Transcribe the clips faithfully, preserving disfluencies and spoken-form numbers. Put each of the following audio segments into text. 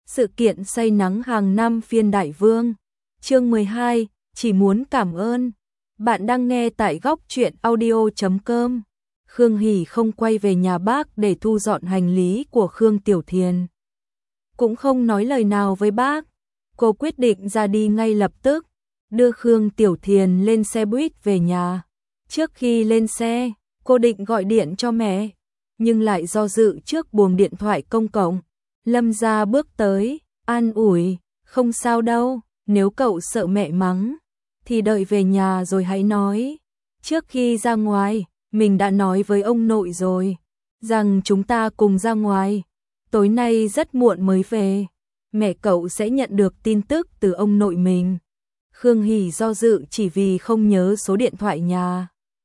Sự kiện say nắng hàng năm phiên Đại Vương. Chương mười hai, chỉ muốn cảm ơn. Bạn đang nghe tại góc truyện audio chấm com. Khương Hỷ không quay về nhà bác để thu dọn hành lý của Khương Tiểu Thiền. Cũng không nói lời nào với bác. Cô quyết định ra đi ngay lập tức, đưa Khương Tiểu Thiền lên xe buýt về nhà. Trước khi lên xe, cô định gọi điện cho mẹ, nhưng lại do dự trước buồng điện thoại công cộng. Lâm Gia bước tới, an ủi, không sao đâu, nếu cậu sợ mẹ mắng, thì đợi về nhà rồi hãy nói. Trước khi ra ngoài, mình đã nói với ông nội rồi, rằng chúng ta cùng ra ngoài, tối nay rất muộn mới về, mẹ cậu sẽ nhận được tin tức từ ông nội mình. Khương Hỷ do dự chỉ vì không nhớ số điện thoại nhà,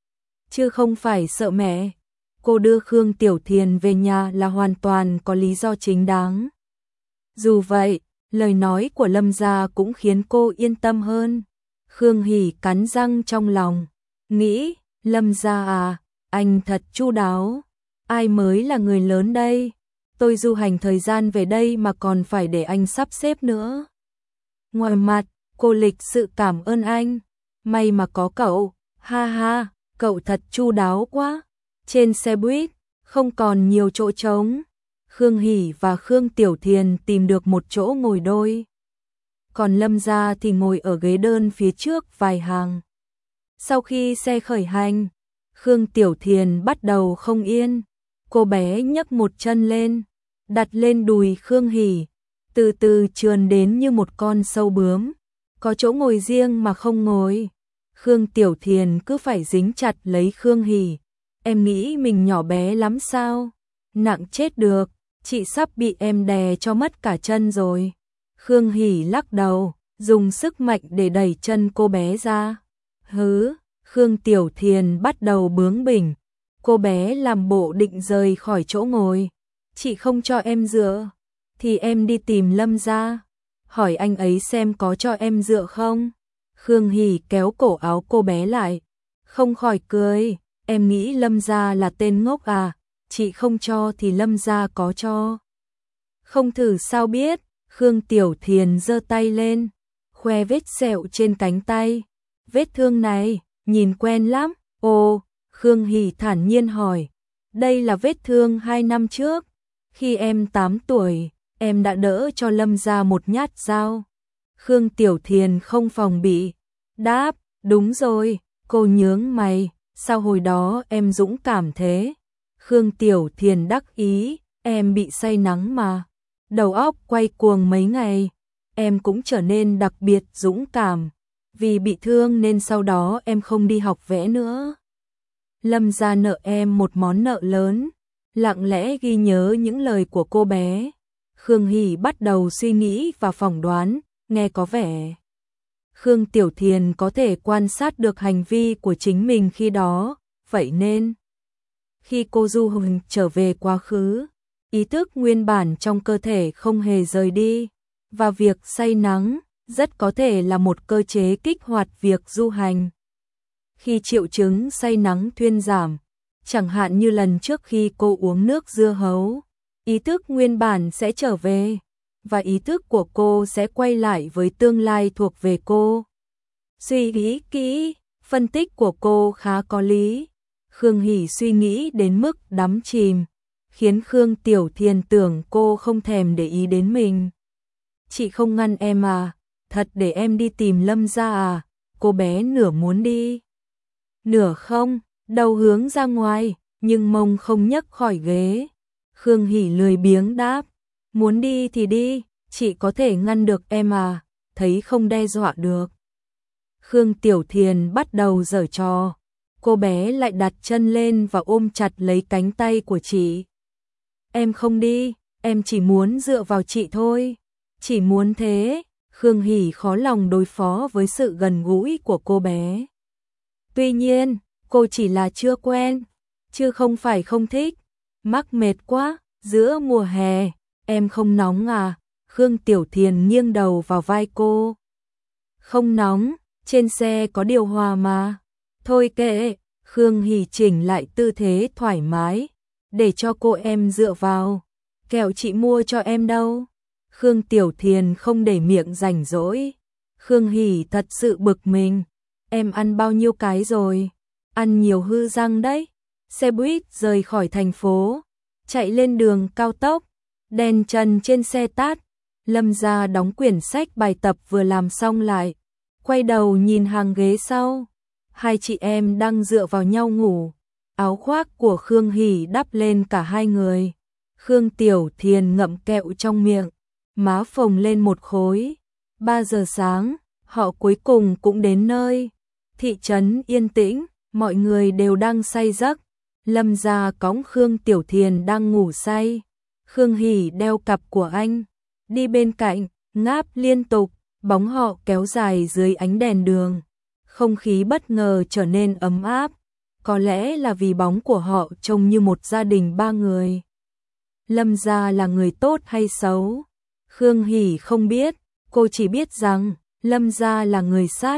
chứ không phải sợ mẹ. Cô đưa Khương Tiểu Thiền về nhà là hoàn toàn có lý do chính đáng. Dù vậy, lời nói của Lâm Gia cũng khiến cô yên tâm hơn. Khương Hỷ cắn răng trong lòng, nghĩ, Lâm Gia à, anh thật chu đáo. Ai mới là người lớn đây? Tôi du hành thời gian về đây mà còn phải để anh sắp xếp nữa. Ngoài mặt, cô lịch sự cảm ơn anh. May mà có cậu, ha ha, cậu thật chu đáo quá. Trên xe buýt, không còn nhiều chỗ trống. Khương Hỷ và Khương Tiểu Thiền tìm được một chỗ ngồi đôi. Còn Lâm Gia thì ngồi ở ghế đơn phía trước vài hàng. Sau khi xe khởi hành, Khương Tiểu Thiền bắt đầu không yên. Cô bé nhấc một chân lên, đặt lên đùi Khương Hỷ, từ từ trườn đến như một con sâu bướm. Có chỗ ngồi riêng mà không ngồi. Khương Tiểu Thiền cứ phải dính chặt lấy Khương Hỷ. Em nghĩ mình nhỏ bé lắm sao? Nặng chết được, chị sắp bị em đè cho mất cả chân rồi. Khương Hỷ lắc đầu, dùng sức mạnh để đẩy chân cô bé ra. Hứ, Khương Tiểu Thiền bắt đầu bướng bỉnh. Cô bé làm bộ định rời khỏi chỗ ngồi. Chị không cho em dựa, thì em đi tìm Lâm Gia. Hỏi anh ấy xem có cho em dựa không? Khương Hỷ kéo cổ áo cô bé lại, không khỏi cười. Em nghĩ Lâm Gia là tên ngốc à? Chị không cho thì Lâm Gia có cho. Không thử sao biết? Khương Tiểu Thiền giơ tay lên, khoe vết sẹo trên cánh tay. Vết thương này, nhìn quen lắm. Ồ, Khương Hỷ thản nhiên hỏi. Đây là vết thương hai năm trước. Khi em tám tuổi, em đã đỡ cho Lâm Gia một nhát dao. Khương Tiểu Thiền không phòng bị, đáp, đúng rồi. Cô nhướng mày, sao hồi đó em dũng cảm thế? Khương Tiểu Thiền đắc ý, em bị say nắng mà. Đầu óc quay cuồng mấy ngày, em cũng trở nên đặc biệt dũng cảm. Vì bị thương nên sau đó em không đi học vẽ nữa. Lâm Gia nợ em một món nợ lớn. Lặng lẽ ghi nhớ những lời của cô bé, Khương Hỷ bắt đầu suy nghĩ và phỏng đoán, nghe có vẻ Khương Tiểu Thiền có thể quan sát được hành vi của chính mình khi đó, vậy nên khi cô du hành trở về quá khứ, ý thức nguyên bản trong cơ thể không hề rời đi, và việc say nắng rất có thể là một cơ chế kích hoạt việc du hành. Khi triệu chứng say nắng thuyên giảm, chẳng hạn như lần trước khi cô uống nước dưa hấu, ý thức nguyên bản sẽ trở về, và ý thức của cô sẽ quay lại với tương lai thuộc về cô. Suy nghĩ kỹ, phân tích của cô khá có lý. Khương Hỷ suy nghĩ đến mức đắm chìm, khiến Khương Tiểu Thiền tưởng cô không thèm để ý đến mình. Chị không ngăn em à, thật để em đi tìm Lâm Gia à? Cô bé nửa muốn đi, nửa không. Đầu hướng ra ngoài, nhưng mông không nhấc khỏi ghế. Khương Hỷ lười biếng đáp, muốn đi thì đi, chị có thể ngăn được em à, thấy không đe dọa được. Khương Tiểu Thiền bắt đầu giở trò, cô bé lại đặt chân lên và ôm chặt lấy cánh tay của chị. Em không đi, em chỉ muốn dựa vào chị thôi, chỉ muốn thế. Khương Hỷ khó lòng đối phó với sự gần gũi của cô bé. Tuy nhiên, cô chỉ là chưa quen, chứ không phải không thích. Mắc mệt quá, giữa mùa hè, em không nóng à? Khương Tiểu Thiền nghiêng đầu vào vai cô. Không nóng, trên xe có điều hòa mà. Thôi kệ, Khương Hỷ chỉnh lại tư thế thoải mái, để cho cô em dựa vào. Kẹo chị mua cho em đâu. Khương Tiểu Thiền không để miệng rảnh rỗi. Khương Hỷ thật sự bực mình. Em ăn bao nhiêu cái rồi? Ăn nhiều hư răng đấy. Xe buýt rời khỏi thành phố, chạy lên đường cao tốc, đèn trần trên xe tát. Lâm Gia đóng quyển sách bài tập vừa làm xong lại, quay đầu nhìn hàng ghế sau. Hai chị em đang dựa vào nhau ngủ. Áo khoác của Khương Hỷ đắp lên cả hai người. Khương Tiểu Thiền ngậm kẹo trong miệng, má phồng lên một khối. Ba giờ sáng, họ cuối cùng cũng đến nơi. Thị trấn yên tĩnh, mọi người đều đang say giấc. Lâm Gia cõng Khương Tiểu Thiền đang ngủ say. Khương Hỷ đeo cặp của anh, đi bên cạnh, ngáp liên tục, bóng họ kéo dài dưới ánh đèn đường. Không khí bất ngờ trở nên ấm áp, có lẽ là vì bóng của họ trông như một gia đình ba người. Lâm Gia là người tốt hay xấu? Khương Hỷ không biết, cô chỉ biết rằng Lâm Gia là người sát,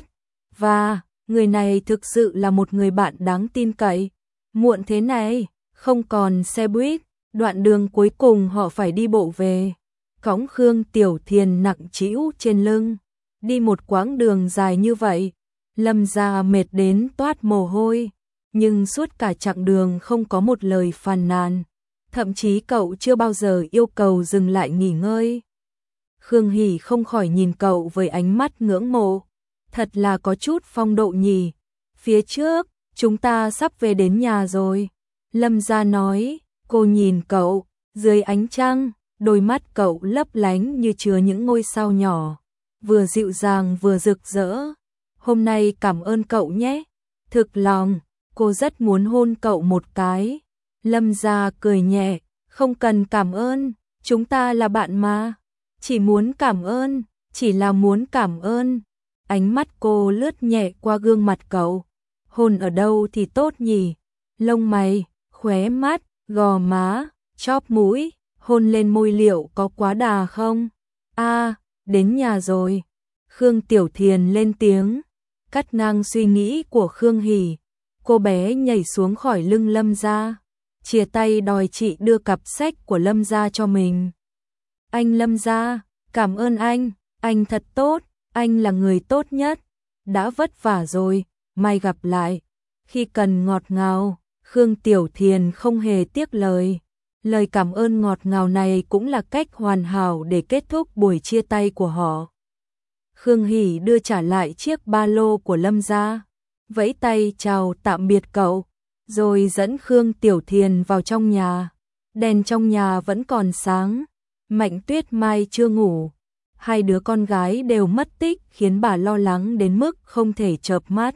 và người này thực sự là một người bạn đáng tin cậy. Muộn thế này, không còn xe buýt, đoạn đường cuối cùng họ phải đi bộ về. Cõng Khương Tiểu Thiền nặng trĩu trên lưng, đi một quãng đường dài như vậy, Lâm Gia mệt đến toát mồ hôi, nhưng suốt cả chặng đường không có một lời phàn nàn, thậm chí cậu chưa bao giờ yêu cầu dừng lại nghỉ ngơi. Khương Hỷ không khỏi nhìn cậu với ánh mắt ngưỡng mộ, thật là có chút phong độ nhỉ. Phía trước, chúng ta sắp về đến nhà rồi. Lâm Gia nói. Cô nhìn cậu, dưới ánh trăng, đôi mắt cậu lấp lánh như chứa những ngôi sao nhỏ, vừa dịu dàng vừa rực rỡ. Hôm nay cảm ơn cậu nhé. Thực lòng, cô rất muốn hôn cậu một cái. Lâm Gia cười nhẹ, không cần cảm ơn, chúng ta là bạn mà. Chỉ muốn cảm ơn, chỉ là muốn cảm ơn. Ánh mắt cô lướt nhẹ qua gương mặt cậu. Hôn ở đâu thì tốt nhỉ? Lông mày, khóe mắt, gò má, chóp mũi, hôn lên môi liệu có quá đà không? A, à, đến nhà rồi. Khương Tiểu Thiền lên tiếng, cắt ngang suy nghĩ của Khương Hỷ. Cô bé nhảy xuống khỏi lưng Lâm Gia, chìa tay đòi chị đưa cặp sách của Lâm Gia cho mình. Anh Lâm Gia, cảm ơn anh, anh thật tốt, anh là người tốt nhất. Đã vất vả rồi, mai gặp lại. Khi cần ngọt ngào, Khương Tiểu Thiền không hề tiếc lời. Lời cảm ơn ngọt ngào này cũng là cách hoàn hảo để kết thúc buổi chia tay của họ. Khương Hỷ đưa trả lại chiếc ba lô của Lâm Gia, vẫy tay chào tạm biệt cậu, rồi dẫn Khương Tiểu Thiền vào trong nhà. Đèn trong nhà vẫn còn sáng, Mạnh Tuyết Mai chưa ngủ. Hai đứa con gái đều mất tích khiến bà lo lắng đến mức không thể chợp mắt.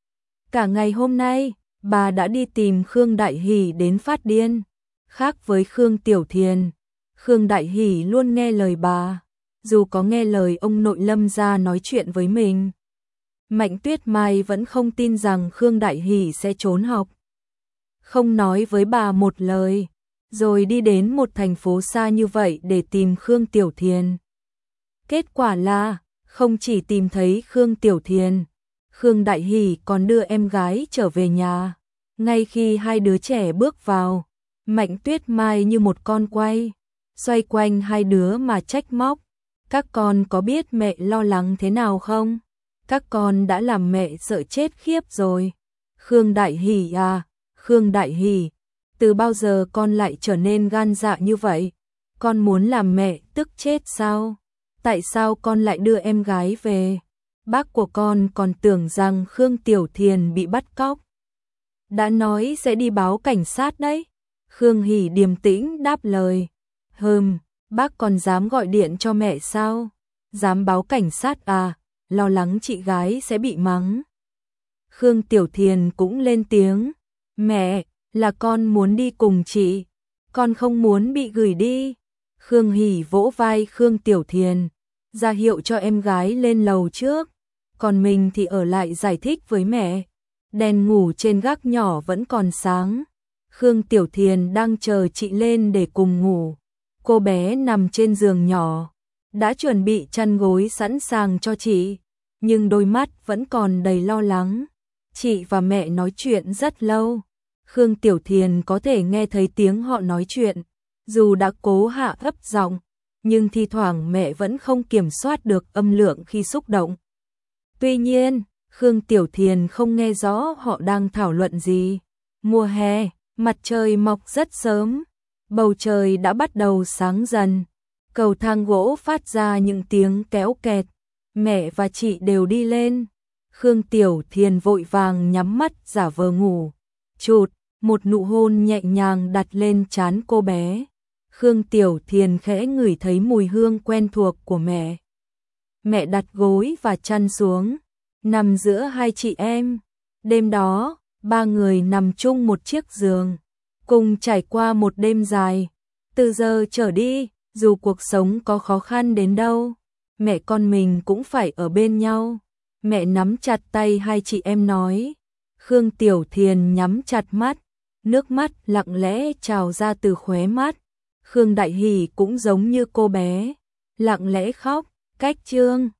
Cả ngày hôm nay, bà đã đi tìm Khương Đại Hỷ đến phát điên. Khác với Khương Tiểu Thiền, Khương Đại Hỷ luôn nghe lời bà, dù có nghe lời ông nội Lâm Gia nói chuyện với mình. Mạnh Tuyết Mai vẫn không tin rằng Khương Đại Hỷ sẽ trốn học. Không nói với bà một lời, rồi đi đến một thành phố xa như vậy để tìm Khương Tiểu Thiền. Kết quả là, không chỉ tìm thấy Khương Tiểu Thiền, Khương Đại Hỷ còn đưa em gái trở về nhà. Ngay khi hai đứa trẻ bước vào, Mạnh Tuyết Mai như một con quay, xoay quanh hai đứa mà trách móc. Các con có biết mẹ lo lắng thế nào không? Các con đã làm mẹ sợ chết khiếp rồi. Khương Đại Hỷ à, Khương Đại Hỷ, từ bao giờ con lại trở nên gan dạ như vậy? Con muốn làm mẹ tức chết sao? Tại sao con lại đưa em gái về? Bác của con còn tưởng rằng Khương Tiểu Thiền bị bắt cóc. Đã nói sẽ đi báo cảnh sát đấy. Khương Hỷ điềm tĩnh đáp lời. Hừm, bác còn dám gọi điện cho mẹ sao? Dám báo cảnh sát à? Lo lắng chị gái sẽ bị mắng. Khương Tiểu Thiền cũng lên tiếng. Mẹ, là con muốn đi cùng chị. Con không muốn bị gửi đi. Khương Hỷ vỗ vai Khương Tiểu Thiền, ra hiệu cho em gái lên lầu trước. Còn mình thì ở lại giải thích với mẹ. Đèn ngủ trên gác nhỏ vẫn còn sáng. Khương Tiểu Thiền đang chờ chị lên để cùng ngủ. Cô bé nằm trên giường nhỏ, đã chuẩn bị chăn gối sẵn sàng cho chị, nhưng đôi mắt vẫn còn đầy lo lắng. Chị và mẹ nói chuyện rất lâu. Khương Tiểu Thiền có thể nghe thấy tiếng họ nói chuyện, dù đã cố hạ thấp giọng, nhưng thi thoảng mẹ vẫn không kiểm soát được âm lượng khi xúc động. Tuy nhiên, Khương Tiểu Thiền không nghe rõ họ đang thảo luận gì. Mùa hè, mặt trời mọc rất sớm, bầu trời đã bắt đầu sáng dần. Cầu thang gỗ phát ra những tiếng kéo kẹt, mẹ và chị đều đi lên. Khương Tiểu Thiền vội vàng nhắm mắt giả vờ ngủ. Chụt, một nụ hôn nhẹ nhàng đặt lên trán cô bé. Khương Tiểu Thiền khẽ ngửi thấy mùi hương quen thuộc của mẹ. Mẹ đặt gối và chăn xuống, nằm giữa hai chị em. Đêm đó, ba người nằm chung một chiếc giường, cùng trải qua một đêm dài. Từ giờ trở đi, dù cuộc sống có khó khăn đến đâu, mẹ con mình cũng phải ở bên nhau. Mẹ nắm chặt tay hai chị em nói. Khương Tiểu Thiền nhắm chặt mắt, nước mắt lặng lẽ trào ra từ khóe mắt. Khương Đại Hỷ cũng giống như cô bé, lặng lẽ khóc. Cách chương